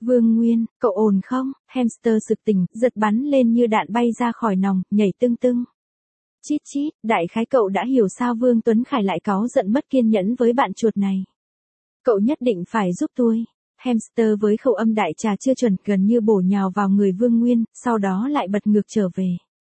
Vương Nguyên, cậu ổn không? Hamster sực tỉnh, giật bắn lên như đạn bay ra khỏi nòng, nhảy tưng tưng. Chít chít, đại khái cậu đã hiểu sao Vương Tuấn Khải lại cáu giận mất kiên nhẫn với bạn chuột này. Cậu nhất định phải giúp tôi. Hamster với khẩu âm đại trà chưa chuẩn gần như bổ nhào vào người Vương Nguyên, sau đó lại bật ngược trở về.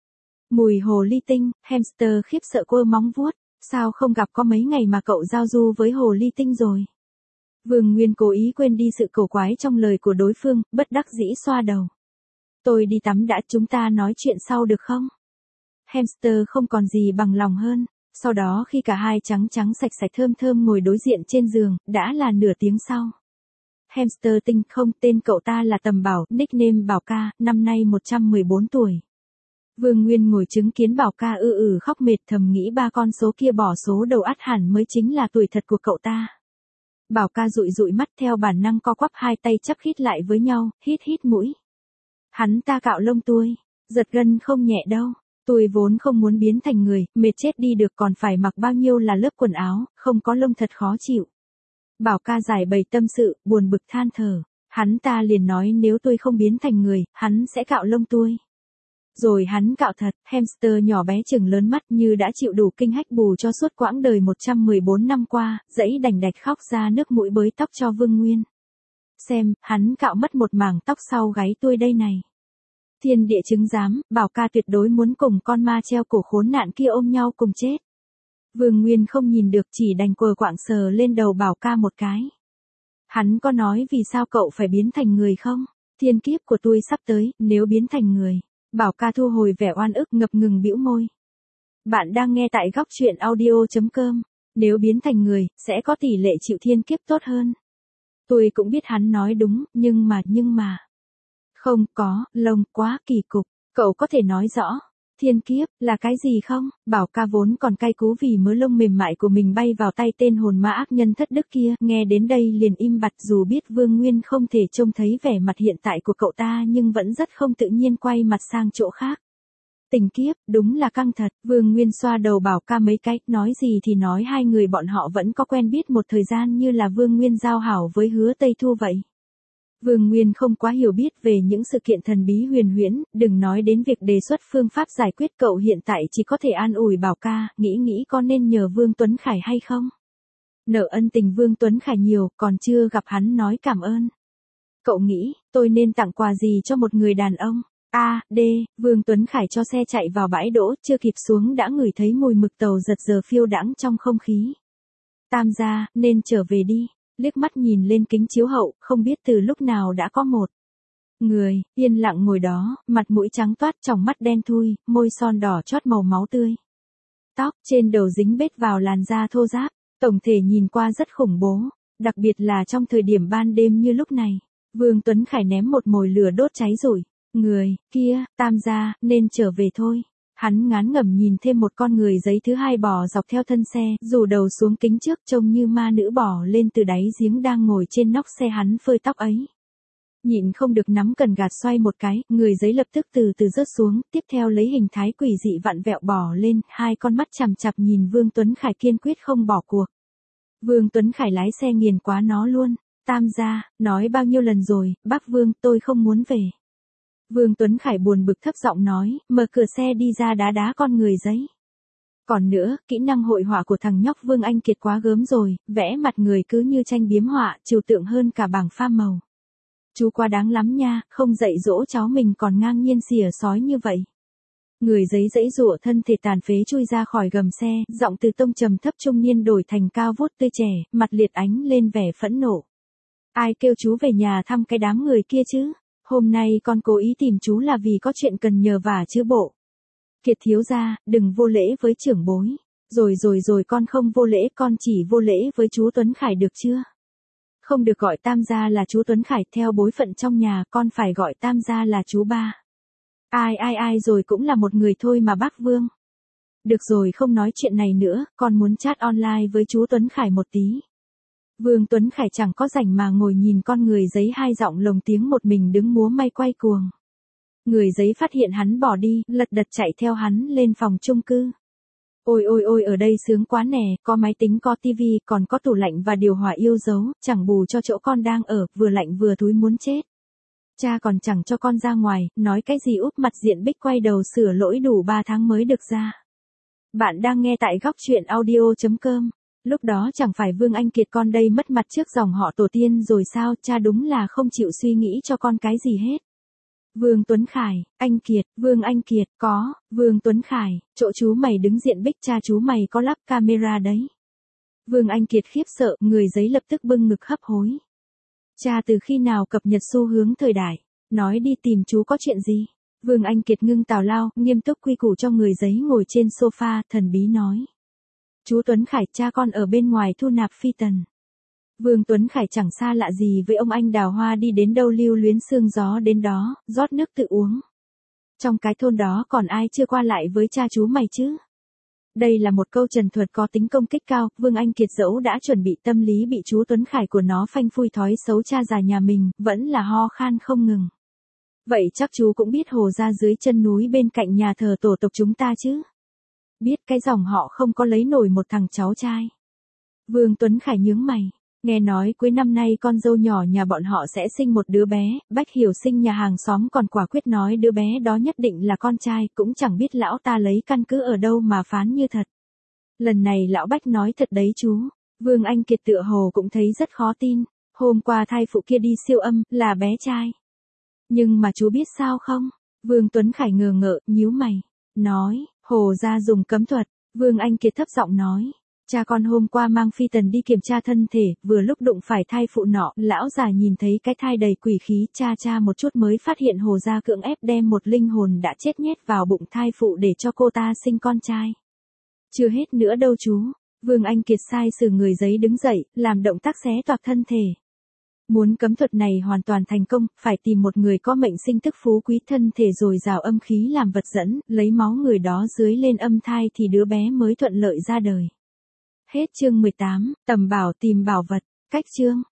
Mùi hồ ly tinh, hamster khiếp sợ quơ móng vuốt. Sao không gặp có mấy ngày mà cậu giao du với hồ ly tinh rồi? Vương Nguyên cố ý quên đi sự cổ quái trong lời của đối phương, bất đắc dĩ xoa đầu. Tôi đi tắm đã, chúng ta nói chuyện sau được không? Hamster không còn gì bằng lòng hơn. Sau đó khi cả hai trắng trắng sạch sạch thơm thơm ngồi đối diện trên giường, đã là nửa tiếng sau. Hamster tinh không, tên cậu ta là Tầm Bảo, nickname Bảo Ca, năm nay 114 tuổi. Vương Nguyên ngồi chứng kiến Bảo Ca khóc mệt thầm nghĩ ba con số kia bỏ số đầu ắt hẳn mới chính là tuổi thật của cậu ta. Bảo Ca dụi dụi mắt theo bản năng co quắp hai tay chắp khít lại với nhau, hít hít mũi. Hắn ta cạo lông tôi, giật gân không nhẹ đâu. Tôi vốn không muốn biến thành người, mệt chết đi được còn phải mặc bao nhiêu là lớp quần áo, không có lông thật khó chịu. Bảo Ca giải bày tâm sự, buồn bực than thở. Hắn ta liền nói nếu tôi không biến thành người, hắn sẽ cạo lông tôi. Rồi hắn cạo thật, hamster nhỏ bé chừng lớn mắt như đã chịu đủ kinh hách bù cho suốt quãng đời 114 năm qua, dãy đành đạch khóc ra nước mũi bới tóc cho Vương Nguyên. Xem, hắn cạo mất một mảng tóc sau gáy tôi đây này. Thiên địa chứng giám, Bảo Ca tuyệt đối muốn cùng con ma treo cổ khốn nạn kia ôm nhau cùng chết. Vương Nguyên không nhìn được chỉ đành quờ quạng sờ lên đầu Bảo Ca một cái. Hắn có nói vì sao cậu phải biến thành người không? Thiên kiếp của tôi sắp tới, nếu biến thành người. Bảo Ca thu hồi vẻ oan ức ngập ngừng bĩu môi. Bạn đang nghe tại góc truyện audio.com. Nếu biến thành người, sẽ có tỷ lệ chịu thiên kiếp tốt hơn. Tôi cũng biết hắn nói đúng, nhưng mà. Không có, lông quá kỳ cục. Cậu có thể nói rõ. Thiên kiếp, là cái gì không? Bảo Ca vốn còn cay cú vì mớ lông mềm mại của mình bay vào tay tên hồn ma ác nhân thất đức kia, nghe đến đây liền im bặt dù biết Vương Nguyên không thể trông thấy vẻ mặt hiện tại của cậu ta nhưng vẫn rất không tự nhiên quay mặt sang chỗ khác. Tình kiếp, đúng là căng thật, Vương Nguyên xoa đầu Bảo Ca mấy cái, nói gì thì nói hai người bọn họ vẫn có quen biết một thời gian như là Vương Nguyên giao hảo với Hứa Tây Thu vậy. Vương Nguyên không quá hiểu biết về những sự kiện thần bí huyền huyễn, đừng nói đến việc đề xuất phương pháp giải quyết cậu hiện tại chỉ có thể an ủi Bảo Ca, nghĩ có nên nhờ Vương Tuấn Khải hay không? Nợ ân tình Vương Tuấn Khải nhiều, còn chưa gặp hắn nói cảm ơn. Cậu nghĩ, tôi nên tặng quà gì cho một người đàn ông? Vương Tuấn Khải cho xe chạy vào bãi đỗ, chưa kịp xuống đã ngửi thấy mùi mực tàu giật giờ phiêu đãng trong không khí. Tam gia, nên trở về đi. Liếc mắt nhìn lên kính chiếu hậu, không biết từ lúc nào đã có một người, yên lặng ngồi đó, mặt mũi trắng toát tròng mắt đen thui, môi son đỏ chót màu máu tươi. Tóc trên đầu dính bết vào làn da thô ráp, tổng thể nhìn qua rất khủng bố, đặc biệt là trong thời điểm ban đêm như lúc này. Vương Tuấn Khải ném một mồi lửa đốt cháy rủi. Người, kia, tam gia, nên trở về thôi. Hắn ngán ngẩm nhìn thêm một con người giấy thứ hai bò dọc theo thân xe, rủ đầu xuống kính trước trông như ma nữ bò lên từ đáy giếng đang ngồi trên nóc xe hắn phơi tóc ấy. Nhịn không được nắm cần gạt xoay một cái, người giấy lập tức từ từ rớt xuống, tiếp theo lấy hình thái quỷ dị vặn vẹo bò lên, hai con mắt chằm chằm nhìn Vương Tuấn Khải kiên quyết không bỏ cuộc. Vương Tuấn Khải lái xe nghiền quá nó luôn. Tam gia, nói bao nhiêu lần rồi, bác Vương, tôi không muốn về. Vương Tuấn Khải buồn bực thấp giọng nói, mở cửa xe đi ra đá con người giấy. Còn nữa, kỹ năng hội họa của thằng nhóc Vương Anh Kiệt quá gớm rồi, vẽ mặt người cứ như tranh biếm họa, trừu tượng hơn cả bảng pha màu. Chú quá đáng lắm nha, không dạy dỗ cháu mình còn ngang nhiên xỉa sói như vậy. Người giấy dãy rụa thân thể tàn phế chui ra khỏi gầm xe, giọng từ tông trầm thấp trung niên đổi thành cao vút tươi trẻ, mặt liệt ánh lên vẻ phẫn nộ. Ai kêu chú về nhà thăm cái đám người kia chứ? Hôm nay con cố ý tìm chú là vì có chuyện cần nhờ vả chứ bộ. Kiệt thiếu gia, đừng vô lễ với trưởng bối. Rồi con không vô lễ, con chỉ vô lễ với chú Tuấn Khải được chưa? Không được gọi tam gia là chú Tuấn Khải, theo bối phận trong nhà con phải gọi tam gia là chú ba. Ai rồi cũng là một người thôi mà bác Vương. Được rồi không nói chuyện này nữa, con muốn chat online với chú Tuấn Khải một tí. Vương Tuấn Khải chẳng có rảnh mà ngồi nhìn con người giấy hai giọng lồng tiếng một mình đứng múa may quay cuồng. Người giấy phát hiện hắn bỏ đi, lật đật chạy theo hắn lên phòng chung cư. Ôi ở đây sướng quá nè, có máy tính có tivi, còn có tủ lạnh và điều hòa yêu dấu, chẳng bù cho chỗ con đang ở, vừa lạnh vừa thúi muốn chết. Cha còn chẳng cho con ra ngoài, nói cái gì úp mặt diện Bích quay đầu sửa lỗi đủ 3 tháng mới được ra. Bạn đang nghe tại góc chuyện audio.com. Lúc đó chẳng phải Vương Anh Kiệt con đây mất mặt trước dòng họ tổ tiên rồi sao, cha đúng là không chịu suy nghĩ cho con cái gì hết. Vương Tuấn Khải, anh Kiệt, Vương Anh Kiệt, có, Vương Tuấn Khải, chỗ chú mày đứng diện Bích, cha chú mày có lắp camera đấy. Vương Anh Kiệt khiếp sợ, người giấy lập tức bưng ngực hấp hối. Cha từ khi nào cập nhật xu hướng thời đại, nói đi tìm chú có chuyện gì? Vương Anh Kiệt ngưng tào lao, nghiêm túc quy củ cho người giấy ngồi trên sofa, thần bí nói. Chú Tuấn Khải, cha con ở bên ngoài thu nạp phi tần. Vương Tuấn Khải chẳng xa lạ gì với ông anh đào hoa, đi đến đâu lưu luyến sương gió đến đó, rót nước tự uống. Trong cái thôn đó còn ai chưa qua lại với cha chú mày chứ? Đây là một câu trần thuật có tính công kích cao, Vương Anh Kiệt dẫu đã chuẩn bị tâm lý bị chú Tuấn Khải của nó phanh phui thói xấu cha già nhà mình, vẫn là ho khan không ngừng. Vậy chắc chú cũng biết hồ ra dưới chân núi bên cạnh nhà thờ tổ tộc chúng ta chứ? Biết cái dòng họ không có lấy nổi một thằng cháu trai. Vương Tuấn Khải nhướng mày. Nghe nói cuối năm nay con dâu nhỏ nhà bọn họ sẽ sinh một đứa bé, Bách Hiểu Sinh nhà hàng xóm còn quả quyết nói đứa bé đó nhất định là con trai, cũng chẳng biết lão ta lấy căn cứ ở đâu mà phán như thật. Lần này lão Bách nói thật đấy chú. Vương Anh Kiệt tựa hồ cũng thấy rất khó tin. Hôm qua thai phụ kia đi siêu âm, là bé trai. Nhưng mà chú biết sao không? Vương Tuấn Khải ngờ ngợ, nhíu mày. Nói, hồ ra dùng cấm thuật. Vương Anh Kiệt thấp giọng nói. Cha con hôm qua mang phi tần đi kiểm tra thân thể, vừa lúc đụng phải thai phụ nọ, lão già nhìn thấy cái thai đầy quỷ khí, cha một chút mới phát hiện hồ gia cưỡng ép đem một linh hồn đã chết nhét vào bụng thai phụ để cho cô ta sinh con trai. Chưa hết nữa đâu chú. Vương Anh Kiệt sai sử người giấy đứng dậy, làm động tác xé toạc thân thể. Muốn cấm thuật này hoàn toàn thành công, phải tìm một người có mệnh sinh tức phú quý, thân thể dồi dào âm khí làm vật dẫn, lấy máu người đó dưới lên âm thai thì đứa bé mới thuận lợi ra đời. Hết chương 18, tầm bảo tìm bảo vật. Cách chương